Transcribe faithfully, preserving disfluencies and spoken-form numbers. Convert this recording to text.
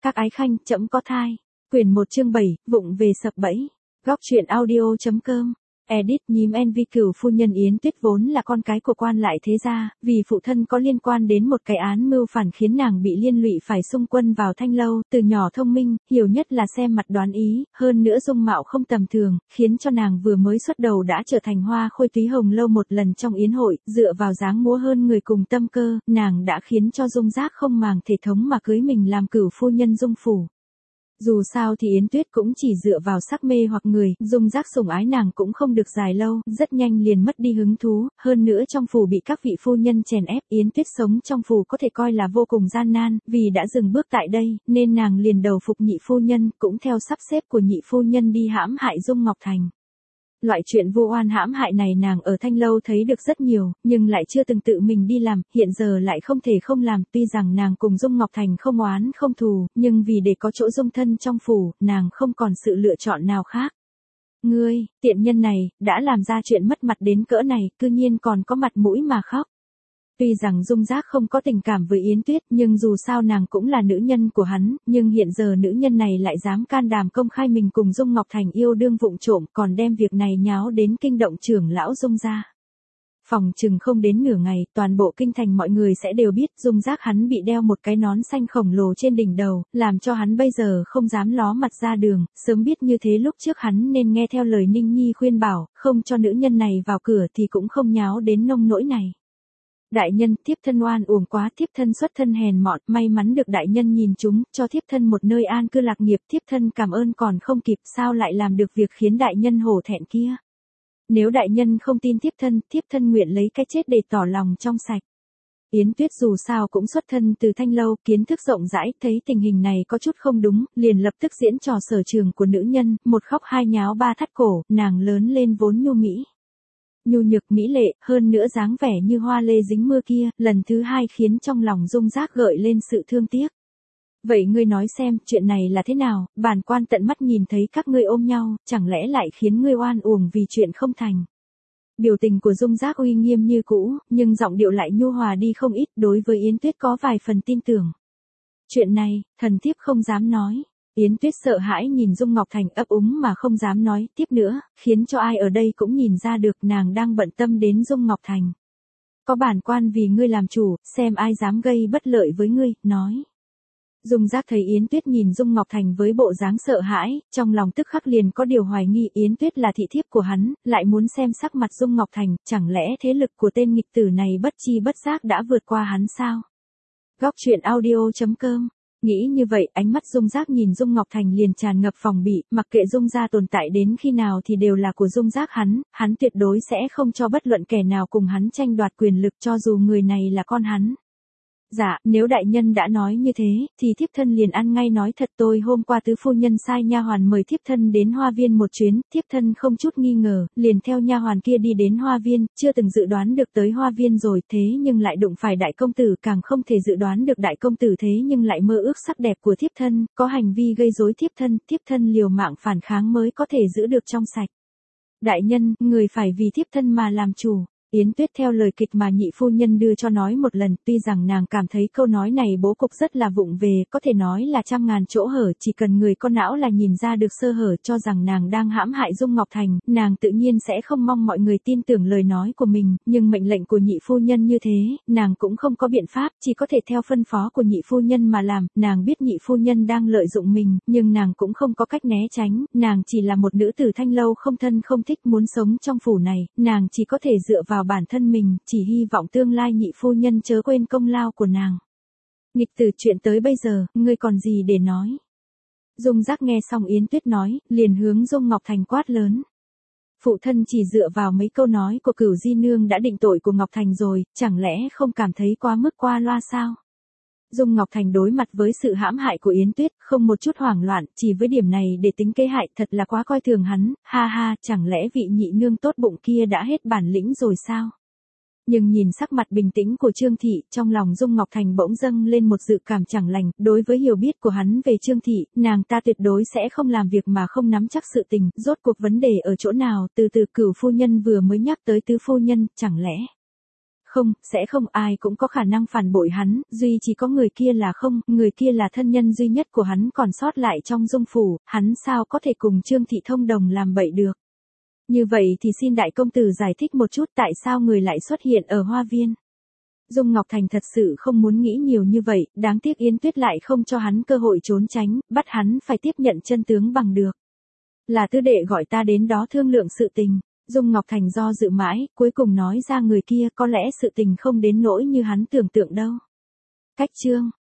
Các ái khanh, trẫm có thai. Quyển một chương bảy, vụng về sập bẫy. Góc truyện audio.com. Edit. Nhím en vê Cửu phu nhân Yến Tuyết vốn là con cái của quan lại thế gia, vì phụ thân có liên quan đến một cái án mưu phản khiến nàng bị liên lụy phải xung quân vào Thanh Lâu, từ nhỏ thông minh, hiểu nhất là xem mặt đoán ý, hơn nữa dung mạo không tầm thường, khiến cho nàng vừa mới xuất đầu đã trở thành hoa khôi túy hồng lâu một lần trong yến hội, dựa vào dáng múa hơn người cùng tâm cơ, nàng đã khiến cho Dung Giác không màng thể thống mà cưới mình làm cửu phu nhân Dung phủ. Dù sao thì Yến Tuyết cũng chỉ dựa vào sắc mê hoặc người, Dung Giác sủng ái nàng cũng không được dài lâu, rất nhanh liền mất đi hứng thú, hơn nữa trong phủ bị các vị phu nhân chèn ép, Yến Tuyết sống trong phủ có thể coi là vô cùng gian nan, vì đã dừng bước tại đây, nên nàng liền đầu phục nhị phu nhân, cũng theo sắp xếp của nhị phu nhân đi hãm hại Dung Ngọc Thành. Loại chuyện vu oan hãm hại này nàng ở Thanh Lâu thấy được rất nhiều, nhưng lại chưa từng tự mình đi làm, hiện giờ lại không thể không làm, tuy rằng nàng cùng Dung Ngọc Thành không oán không thù, nhưng vì để có chỗ dung thân trong phủ, nàng không còn sự lựa chọn nào khác. Ngươi, tiện nhân này, đã làm ra chuyện mất mặt đến cỡ này, cư nhiên còn có mặt mũi mà khóc. Tuy rằng Dung Giác không có tình cảm với Yến Tuyết, nhưng dù sao nàng cũng là nữ nhân của hắn, nhưng hiện giờ nữ nhân này lại dám can đảm công khai mình cùng Dung Ngọc Thành yêu đương vụng trộm, còn đem việc này nháo đến kinh động trưởng lão Dung gia. Phòng chừng không đến nửa ngày, toàn bộ kinh thành mọi người sẽ đều biết Dung Giác hắn bị đeo một cái nón xanh khổng lồ trên đỉnh đầu, làm cho hắn bây giờ không dám ló mặt ra đường, sớm biết như thế lúc trước hắn nên nghe theo lời Ninh Nhi khuyên bảo, không cho nữ nhân này vào cửa thì cũng không nháo đến nông nỗi này. Đại nhân, thiếp thân oan uổng quá, thiếp thân xuất thân hèn mọn, may mắn được đại nhân nhìn chúng, cho thiếp thân một nơi an cư lạc nghiệp, thiếp thân cảm ơn còn không kịp, sao lại làm được việc khiến đại nhân hổ thẹn kia. Nếu đại nhân không tin thiếp thân, thiếp thân nguyện lấy cái chết để tỏ lòng trong sạch. Yến Tuyết dù sao cũng xuất thân từ Thanh Lâu, kiến thức rộng rãi, thấy tình hình này có chút không đúng, liền lập tức diễn trò sở trường của nữ nhân, một khóc hai nháo ba thắt cổ, nàng lớn lên vốn nhu mỹ. Nhu nhược mỹ lệ, hơn nữa dáng vẻ như hoa lê dính mưa kia, lần thứ hai khiến trong lòng Dung Giác gợi lên sự thương tiếc. Vậy ngươi nói xem, chuyện này là thế nào, bản quan tận mắt nhìn thấy các ngươi ôm nhau, chẳng lẽ lại khiến ngươi oan uổng vì chuyện không thành. Biểu tình của Dung Giác uy nghiêm như cũ, nhưng giọng điệu lại nhu hòa đi không ít, đối với Yến Tuyết có vài phần tin tưởng. Chuyện này, thần thiếp không dám nói. Yến Tuyết sợ hãi nhìn Dung Ngọc Thành ấp úng mà không dám nói tiếp nữa, khiến cho ai ở đây cũng nhìn ra được nàng đang bận tâm đến Dung Ngọc Thành. Có bản quan vì ngươi làm chủ, xem ai dám gây bất lợi với ngươi, nói. Dung Giác thấy Yến Tuyết nhìn Dung Ngọc Thành với bộ dáng sợ hãi, trong lòng tức khắc liền có điều hoài nghi Yến Tuyết là thị thiếp của hắn, lại muốn xem sắc mặt Dung Ngọc Thành, chẳng lẽ thế lực của tên nghịch tử này bất chi bất giác đã vượt qua hắn sao? Góc truyện audio.com. Nghĩ như vậy, ánh mắt Dung Giác nhìn Dung Ngọc Thành liền tràn ngập phòng bị, mặc kệ Dung gia tồn tại đến khi nào thì đều là của Dung Giác hắn, hắn tuyệt đối sẽ không cho bất luận kẻ nào cùng hắn tranh đoạt quyền lực cho dù người này là con hắn. Dạ, nếu đại nhân đã nói như thế, thì thiếp thân liền ăn ngay nói thật, tôi hôm qua tứ phu nhân sai nha hoàn mời thiếp thân đến hoa viên một chuyến, thiếp thân không chút nghi ngờ, liền theo nha hoàn kia đi đến hoa viên, chưa từng dự đoán được tới hoa viên rồi, thế nhưng lại đụng phải đại công tử, càng không thể dự đoán được đại công tử thế nhưng lại mơ ước sắc đẹp của thiếp thân, có hành vi gây rối thiếp thân, thiếp thân liều mạng phản kháng mới có thể giữ được trong sạch. Đại nhân, người phải vì thiếp thân mà làm chủ. Yến Tuyết theo lời kịch mà nhị phu nhân đưa cho nói một lần, tuy rằng nàng cảm thấy câu nói này bố cục rất là vụng về, có thể nói là trăm ngàn chỗ hở, chỉ cần người có não là nhìn ra được sơ hở, cho rằng nàng đang hãm hại Dung Ngọc Thành, nàng tự nhiên sẽ không mong mọi người tin tưởng lời nói của mình, nhưng mệnh lệnh của nhị phu nhân như thế, nàng cũng không có biện pháp, chỉ có thể theo phân phó của nhị phu nhân mà làm, nàng biết nhị phu nhân đang lợi dụng mình, nhưng nàng cũng không có cách né tránh, nàng chỉ là một nữ tử Thanh Lâu không thân không thích muốn sống trong phủ này, nàng chỉ có thể dựa vào bản thân mình, chỉ hy vọng tương lai nhị phu nhân chớ quên công lao của nàng. Nghịch tử, chuyện tới bây giờ, ngươi còn gì để nói? Dung Giác nghe xong Yến Tuyết nói, liền hướng Dung Ngọc Thành quát lớn. Phụ thân chỉ dựa vào mấy câu nói của Cửu Di Nương đã định tội của Ngọc Thành rồi, chẳng lẽ không cảm thấy quá mức qua loa sao? Dung Ngọc Thành đối mặt với sự hãm hại của Yến Tuyết, không một chút hoảng loạn, chỉ với điểm này để tính kế hại, thật là quá coi thường hắn, ha ha, chẳng lẽ vị nhị nương tốt bụng kia đã hết bản lĩnh rồi sao? Nhưng nhìn sắc mặt bình tĩnh của Trương Thị, trong lòng Dung Ngọc Thành bỗng dâng lên một dự cảm chẳng lành, đối với hiểu biết của hắn về Trương Thị, nàng ta tuyệt đối sẽ không làm việc mà không nắm chắc sự tình, rốt cuộc vấn đề ở chỗ nào, từ từ Cửu phu nhân vừa mới nhắc tới tứ phu nhân, chẳng lẽ Không, sẽ không, ai cũng có khả năng phản bội hắn, duy chỉ có người kia là không, người kia là thân nhân duy nhất của hắn còn sót lại trong Dung phủ, hắn sao có thể cùng Trương Thị thông đồng làm bậy được. Như vậy thì xin đại công tử giải thích một chút tại sao người lại xuất hiện ở hoa viên. Dung Ngọc Thành thật sự không muốn nghĩ nhiều như vậy, đáng tiếc Yến Tuyết lại không cho hắn cơ hội trốn tránh, bắt hắn phải tiếp nhận chân tướng bằng được. Là tứ đệ gọi ta đến đó thương lượng sự tình. Dung Ngọc Thành do dự mãi, cuối cùng nói ra người kia có lẽ sự tình không đến nỗi như hắn tưởng tượng đâu. Cách chương